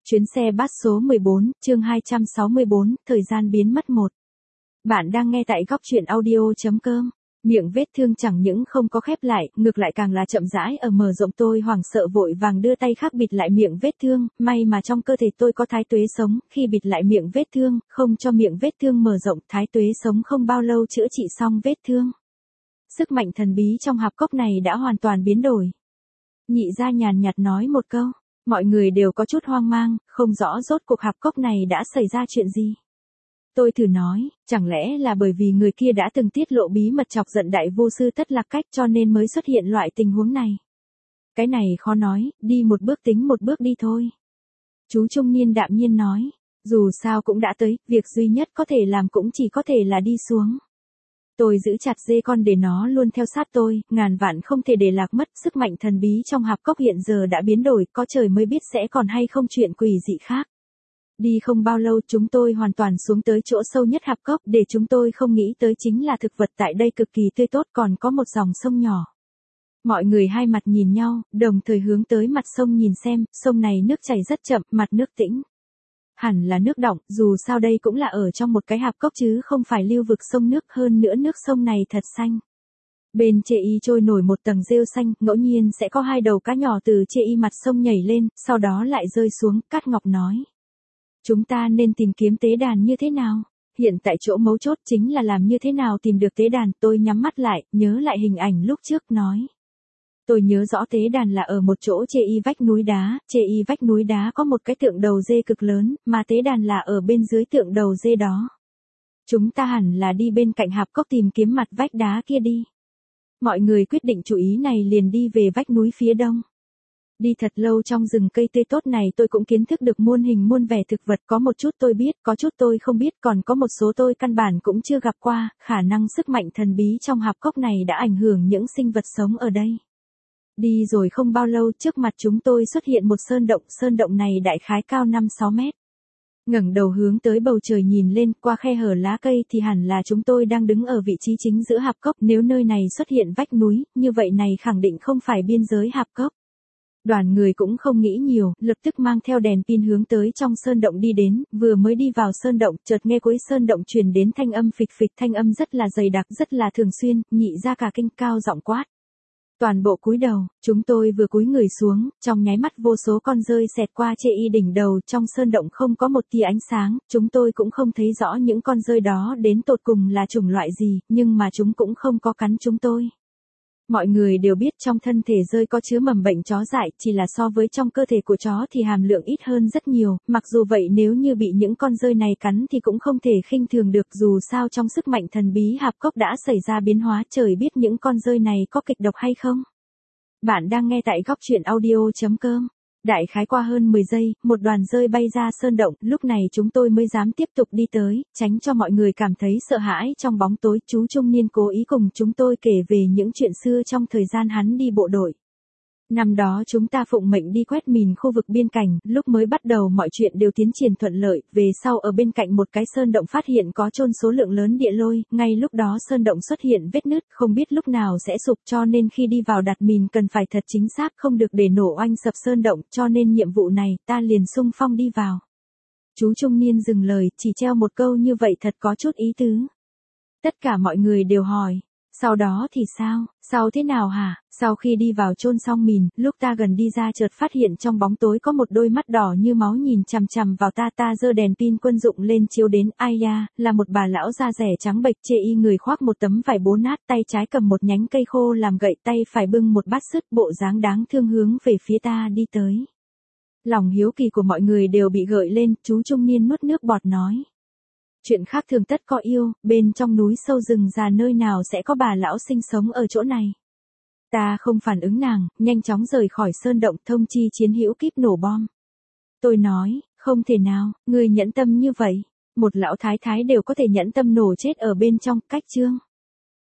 Chuyến xe bus số 14, chương 264, thời gian biến mất 1. Bạn đang nghe tại góc truyện audio.com. Miệng vết thương chẳng những không có khép lại, ngược lại càng là chậm rãi ở mở rộng. Tôi hoảng sợ vội vàng đưa tay khác bịt lại miệng vết thương, may mà trong cơ thể tôi có thái tuế sống, khi bịt lại miệng vết thương, không cho miệng vết thương mở rộng, thái tuế sống không bao lâu chữa trị xong vết thương. Sức mạnh thần bí trong hạp cốc này đã hoàn toàn biến đổi. Nhị gia nhàn nhạt nói một câu. Mọi người đều có chút hoang mang, không rõ rốt cuộc hạp cốc này đã xảy ra chuyện gì. Tôi thử nói, chẳng lẽ là bởi vì người kia đã từng tiết lộ bí mật chọc giận đại vô sư Tất Lạc Cách cho nên mới xuất hiện loại tình huống này. Cái này khó nói, đi một bước tính một bước đi thôi. Chú trung niên đạm nhiên nói, dù sao cũng đã tới, việc duy nhất có thể làm cũng chỉ có thể là đi xuống. Tôi giữ chặt dê con để nó luôn theo sát tôi, ngàn vạn không thể để lạc mất. Sức mạnh thần bí trong hạp cốc hiện giờ đã biến đổi, có trời mới biết sẽ còn hay không chuyện quỷ dị khác. Đi không bao lâu chúng tôi hoàn toàn xuống tới chỗ sâu nhất hạp cốc, để chúng tôi không nghĩ tới chính là thực vật tại đây cực kỳ tươi tốt, còn có một dòng sông nhỏ. Mọi người hai mặt nhìn nhau, đồng thời hướng tới mặt sông nhìn xem, sông này nước chảy rất chậm, mặt nước tĩnh. Hẳn là nước đọng, dù sao đây cũng là ở trong một cái hạp cốc chứ không phải lưu vực sông nước, hơn nữa nước sông này thật xanh. Bên chê y trôi nổi một tầng rêu xanh, ngẫu nhiên sẽ có hai đầu cá nhỏ từ chê y mặt sông nhảy lên, sau đó lại rơi xuống. Cát Ngọc nói. Chúng ta nên tìm kiếm tế đàn như thế nào? Hiện tại chỗ mấu chốt chính là làm như thế nào tìm được tế đàn. Tôi nhắm mắt lại, nhớ lại hình ảnh lúc trước nói. Tôi nhớ rõ tế đàn là ở một chỗ chê y vách núi đá, chê y vách núi đá có một cái tượng đầu dê cực lớn, mà tế đàn là ở bên dưới tượng đầu dê đó. Chúng ta hẳn là đi bên cạnh hạp cốc tìm kiếm mặt vách đá kia đi. Mọi người quyết định chủ ý này liền đi về vách núi phía đông. Đi thật lâu trong rừng cây tươi tốt này tôi cũng kiến thức được muôn hình muôn vẻ thực vật, có một chút tôi biết, có chút tôi không biết, còn có một số tôi căn bản cũng chưa gặp qua, khả năng sức mạnh thần bí trong hạp cốc này đã ảnh hưởng những sinh vật sống ở đây. Đi rồi không bao lâu trước mặt chúng tôi xuất hiện một sơn động này đại khái cao 5-6 mét. Ngẩng đầu hướng tới bầu trời nhìn lên qua khe hở lá cây thì hẳn là chúng tôi đang đứng ở vị trí chính giữa hạp cốc, nếu nơi này xuất hiện vách núi, như vậy này khẳng định không phải biên giới hạp cốc. Đoàn người cũng không nghĩ nhiều, lập tức mang theo đèn pin hướng tới trong sơn động đi đến, vừa mới đi vào sơn động, chợt nghe cuối sơn động truyền đến thanh âm phịch phịch, thanh âm rất là dày đặc, rất là thường xuyên, nhị ra cả kinh cao giọng quát. Toàn bộ cúi đầu, chúng tôi vừa cúi người xuống, trong nháy mắt vô số con rơi xẹt qua chê y đỉnh đầu, trong sơn động không có một tia ánh sáng, chúng tôi cũng không thấy rõ những con rơi đó đến tột cùng là chủng loại gì, nhưng mà chúng cũng không có cắn chúng tôi. Mọi người đều biết trong thân thể rơi có chứa mầm bệnh chó dại, chỉ là so với trong cơ thể của chó thì hàm lượng ít hơn rất nhiều, mặc dù vậy nếu như bị những con rơi này cắn thì cũng không thể khinh thường được, dù sao trong sức mạnh thần bí hạp cốc đã xảy ra biến hóa, trời biết những con rơi này có kịch độc hay không. Bạn đang nghe tại góc truyện audio.com. Đại khái qua hơn 10 giây, một đoàn rơi bay ra sơn động, lúc này chúng tôi mới dám tiếp tục đi tới, tránh cho mọi người cảm thấy sợ hãi trong bóng tối. Chú trung niên cố ý cùng chúng tôi kể về những chuyện xưa trong thời gian hắn đi bộ đội. Năm đó chúng ta phụng mệnh đi quét mìn khu vực biên cảnh, lúc mới bắt đầu mọi chuyện đều tiến triển thuận lợi, về sau ở bên cạnh một cái sơn động phát hiện có chôn số lượng lớn địa lôi, ngay lúc đó sơn động xuất hiện vết nứt, không biết lúc nào sẽ sụp, cho nên khi đi vào đặt mìn cần phải thật chính xác, không được để nổ oanh sập sơn động, cho nên nhiệm vụ này ta liền xung phong đi vào. Chú trung niên dừng lời, chỉ treo một câu như vậy thật có chút ý tứ. Tất cả mọi người đều hỏi. Sau đó thì sao, sau thế nào hả? Sau khi đi vào chôn xong mìn, lúc ta gần đi ra chợt phát hiện trong bóng tối có một đôi mắt đỏ như máu nhìn chằm chằm vào ta giơ đèn pin quân dụng lên chiếu đến, ai da, là một bà lão da rẻ trắng bệch chê y, người khoác một tấm vải bố nát, tay trái cầm một nhánh cây khô làm gậy, tay phải bưng một bát sứt, bộ dáng đáng thương hướng về phía ta đi tới. Lòng hiếu kỳ của mọi người đều bị gợi lên, chú trung niên nuốt nước bọt nói. Chuyện khác thường tất có yêu, bên trong núi sâu rừng già nơi nào sẽ có bà lão sinh sống ở chỗ này. Ta không phản ứng nàng, nhanh chóng rời khỏi sơn động, thông chi chiến hữu kíp nổ bom. Tôi nói, không thể nào, ngươi nhẫn tâm như vậy. Một lão thái thái đều có thể nhẫn tâm nổ chết ở bên trong, cách chương.